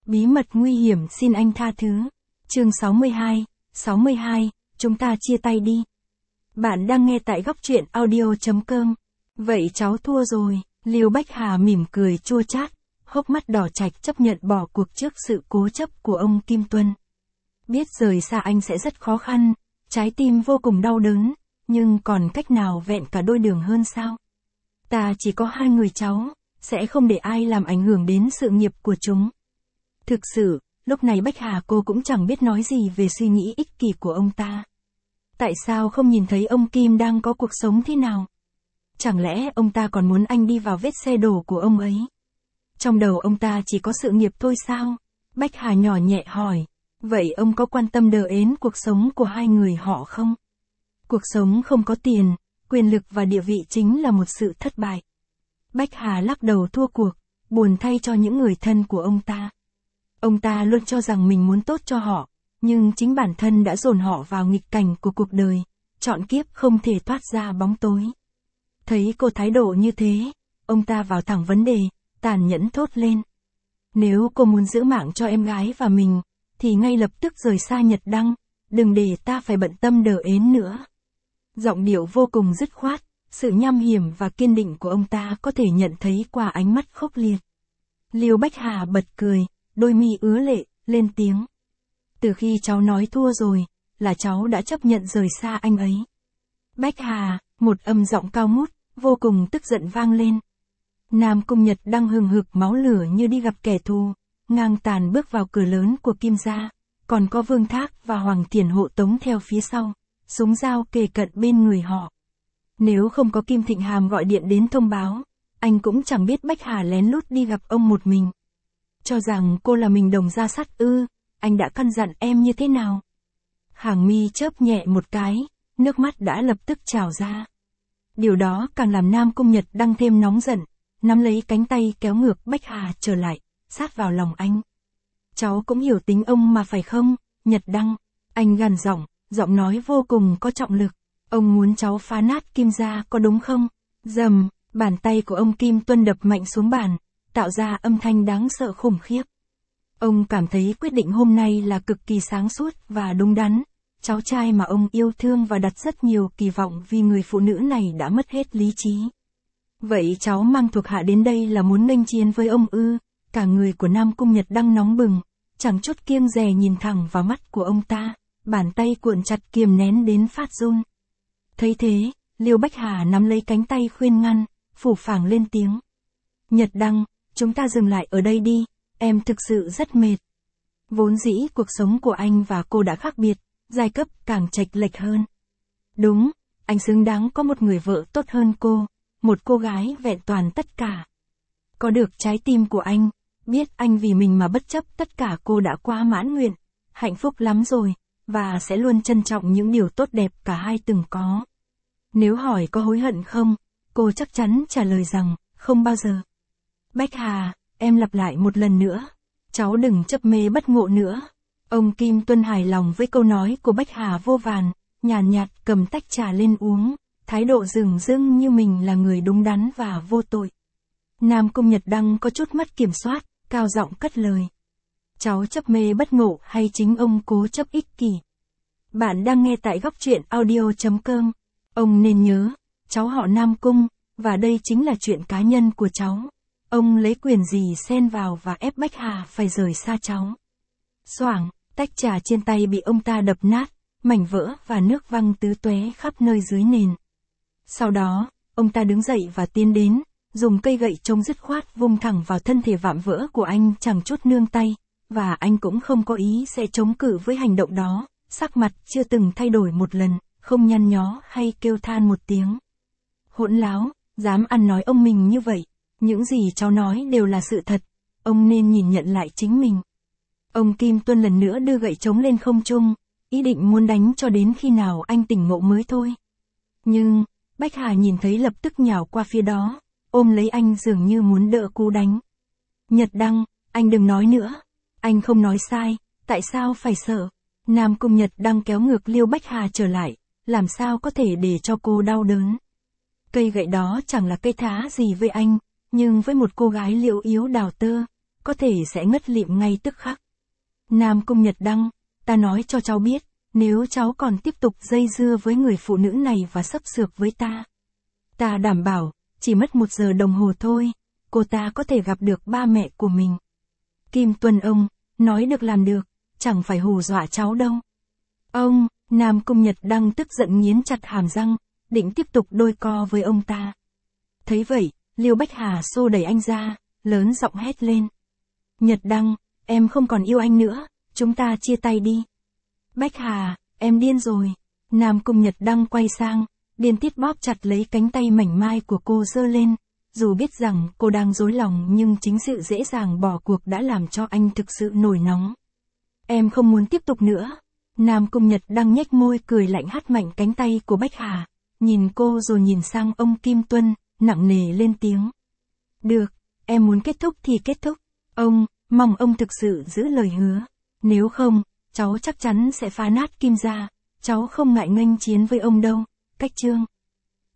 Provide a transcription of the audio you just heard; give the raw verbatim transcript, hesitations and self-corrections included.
Bí mật nguy hiểm xin anh tha thứ. Chương sáu mươi hai, sáu mươi hai, chúng ta chia tay đi. Bạn đang nghe tại góc truyện audio chấm com. Vậy cháu thua rồi, Lưu Bách Hà mỉm cười chua chát, hốc mắt đỏ chạch chấp nhận bỏ cuộc trước sự cố chấp của ông Kim Tuân. Biết rời xa anh sẽ rất khó khăn, trái tim vô cùng đau đớn, nhưng còn cách nào vẹn cả đôi đường hơn sao? Ta chỉ có hai người cháu, sẽ không để ai làm ảnh hưởng đến sự nghiệp của chúng. Thực sự, lúc này Bách Hà cô cũng chẳng biết nói gì về suy nghĩ ích kỷ của ông ta. Tại sao không nhìn thấy ông Kim đang có cuộc sống thế nào? Chẳng lẽ ông ta còn muốn anh đi vào vết xe đổ của ông ấy? Trong đầu ông ta chỉ có sự nghiệp thôi sao? Bách Hà nhỏ nhẹ hỏi. Vậy ông có quan tâm đờ ến cuộc sống của hai người họ không? Cuộc sống không có tiền, quyền lực và địa vị chính là một sự thất bại. Bách Hà lắc đầu thua cuộc, buồn thay cho những người thân của ông ta. Ông ta luôn cho rằng mình muốn tốt cho họ, nhưng chính bản thân đã dồn họ vào nghịch cảnh của cuộc đời, chọn kiếp không thể thoát ra bóng tối. Thấy cô thái độ như thế, ông ta vào thẳng vấn đề, tàn nhẫn thốt lên. Nếu cô muốn giữ mạng cho em gái và mình, thì ngay lập tức rời xa Nhật Đăng, đừng để ta phải bận tâm đờ ến nữa. Giọng điệu vô cùng dứt khoát, sự nham hiểm và kiên định của ông ta có thể nhận thấy qua ánh mắt khốc liệt. Lưu Bách Hà bật cười, đôi mi ứa lệ, lên tiếng. Từ khi cháu nói thua rồi, là cháu đã chấp nhận rời xa anh ấy. Bách Hà, một âm giọng cao ngút, vô cùng tức giận vang lên. Nam Cung Nhật Đăng hừng hực máu lửa như đi gặp kẻ thù, ngang tàn bước vào cửa lớn của Kim gia, còn có Vương Thác và Hoàng Thiển hộ tống theo phía sau, súng dao kề cận bên người họ. Nếu không có Kim Thịnh Hàm gọi điện đến thông báo, anh cũng chẳng biết Bách Hà lén lút đi gặp ông một mình. Cho rằng cô là mình đồng ra sắt ư, anh đã căn dặn em như thế nào? Hàng mi chớp nhẹ một cái, nước mắt đã lập tức trào ra. Điều đó càng làm Nam Cung Nhật Đăng thêm nóng giận, nắm lấy cánh tay kéo ngược Bách Hà trở lại, sát vào lòng anh. Cháu cũng hiểu tính ông mà phải không, Nhật Đăng? Anh gằn giọng, giọng nói vô cùng có trọng lực. Ông muốn cháu phá nát Kim gia có đúng không? Rầm, bàn tay của ông Kim Tuân đập mạnh xuống bàn, tạo ra âm thanh đáng sợ khủng khiếp. Ông cảm thấy quyết định hôm nay là cực kỳ sáng suốt và đúng đắn. Cháu trai mà ông yêu thương và đặt rất nhiều kỳ vọng vì người phụ nữ này đã mất hết lý trí. Vậy cháu mang thuộc hạ đến đây là muốn nghênh chiến với ông ư? Cả người của Nam Cung Nhật Đăng nóng bừng, chẳng chút kiêng dè nhìn thẳng vào mắt của ông ta, bàn tay cuộn chặt kiềm nén đến phát run. Thấy thế, Lưu Bách Hà nắm lấy cánh tay khuyên ngăn, phủ phàng lên tiếng. Nhật Đăng, chúng ta dừng lại ở đây đi, em thực sự rất mệt. Vốn dĩ cuộc sống của anh và cô đã khác biệt, giai cấp càng chệch lệch hơn. Đúng, anh xứng đáng có một người vợ tốt hơn cô, một cô gái vẹn toàn tất cả. Có được trái tim của anh, biết anh vì mình mà bất chấp tất cả cô đã quá mãn nguyện, hạnh phúc lắm rồi, và sẽ luôn trân trọng những điều tốt đẹp cả hai từng có. Nếu hỏi có hối hận không, cô chắc chắn trả lời rằng, không bao giờ. Bách Hà, em lặp lại một lần nữa, cháu đừng chấp mê bất ngộ nữa. Ông Kim Tuân hài lòng với câu nói của Bách Hà vô vàn, nhàn nhạt, nhạt cầm tách trà lên uống, thái độ dửng dưng như mình là người đúng đắn và vô tội. Nam Cung Nhật Đăng có chút mất kiểm soát, cao giọng cất lời. Cháu chấp mê bất ngộ hay chính ông cố chấp ích kỷ? Bạn đang nghe tại góc truyện audio chấm com. Ông nên nhớ, cháu họ Nam Cung, và đây chính là chuyện cá nhân của cháu. Ông lấy quyền gì xen vào và ép Bách Hà phải rời xa cháu. Xoảng, tách trà trên tay bị ông ta đập nát, mảnh vỡ và nước văng tứ tóe khắp nơi dưới nền. Sau đó, ông ta đứng dậy và tiến đến, dùng cây gậy trông dứt khoát vung thẳng vào thân thể vạm vỡ của anh chẳng chút nương tay, và anh cũng không có ý sẽ chống cự với hành động đó, sắc mặt chưa từng thay đổi một lần, không nhăn nhó hay kêu than một tiếng. Hỗn láo, dám ăn nói ông mình như vậy, những gì cháu nói đều là sự thật, ông nên nhìn nhận lại chính mình. Ông Kim Tuân lần nữa đưa gậy trống lên không trung, ý định muốn đánh cho đến khi nào anh tỉnh ngộ mới thôi. Nhưng, Bách Hà nhìn thấy lập tức nhào qua phía đó, ôm lấy anh dường như muốn đỡ cú đánh. Nhật Đăng, anh đừng nói nữa, anh không nói sai, tại sao phải sợ? Nam Cung Nhật Đăng kéo ngược Lưu Bách Hà trở lại, làm sao có thể để cho cô đau đớn. Cây gậy đó chẳng là cây thá gì với anh, nhưng với một cô gái liễu yếu đào tơ, có thể sẽ ngất lịm ngay tức khắc. Nam Cung Nhật Đăng, ta nói cho cháu biết, nếu cháu còn tiếp tục dây dưa với người phụ nữ này và sấp sược với ta, ta đảm bảo, chỉ mất một giờ đồng hồ thôi, cô ta có thể gặp được ba mẹ của mình. Kim Tuân ông, nói được làm được, chẳng phải hù dọa cháu đâu. Ông, Nam Cung Nhật Đăng tức giận nghiến chặt hàm răng, định tiếp tục đôi co với ông ta. Thấy vậy, Liêu Bách Hà xô đẩy anh ra, lớn giọng hét lên. Nhật Đăng, em không còn yêu anh nữa, chúng ta chia tay đi. Bách Hà, em điên rồi. Nam Cung Nhật Đăng quay sang, điên tiết bóp chặt lấy cánh tay mảnh mai của cô giơ lên, dù biết rằng cô đang dối lòng nhưng chính sự dễ dàng bỏ cuộc đã làm cho anh thực sự nổi nóng. Em không muốn tiếp tục nữa. Nam Cung Nhật Đăng nhếch môi cười lạnh hất mạnh cánh tay của Bách Hà, nhìn cô rồi nhìn sang ông Kim Tuân, nặng nề lên tiếng. Được, em muốn kết thúc thì kết thúc. Ông, mong ông thực sự giữ lời hứa. Nếu không, cháu chắc chắn sẽ phá nát Kim gia, cháu không ngại nghênh chiến với ông đâu. Cách chương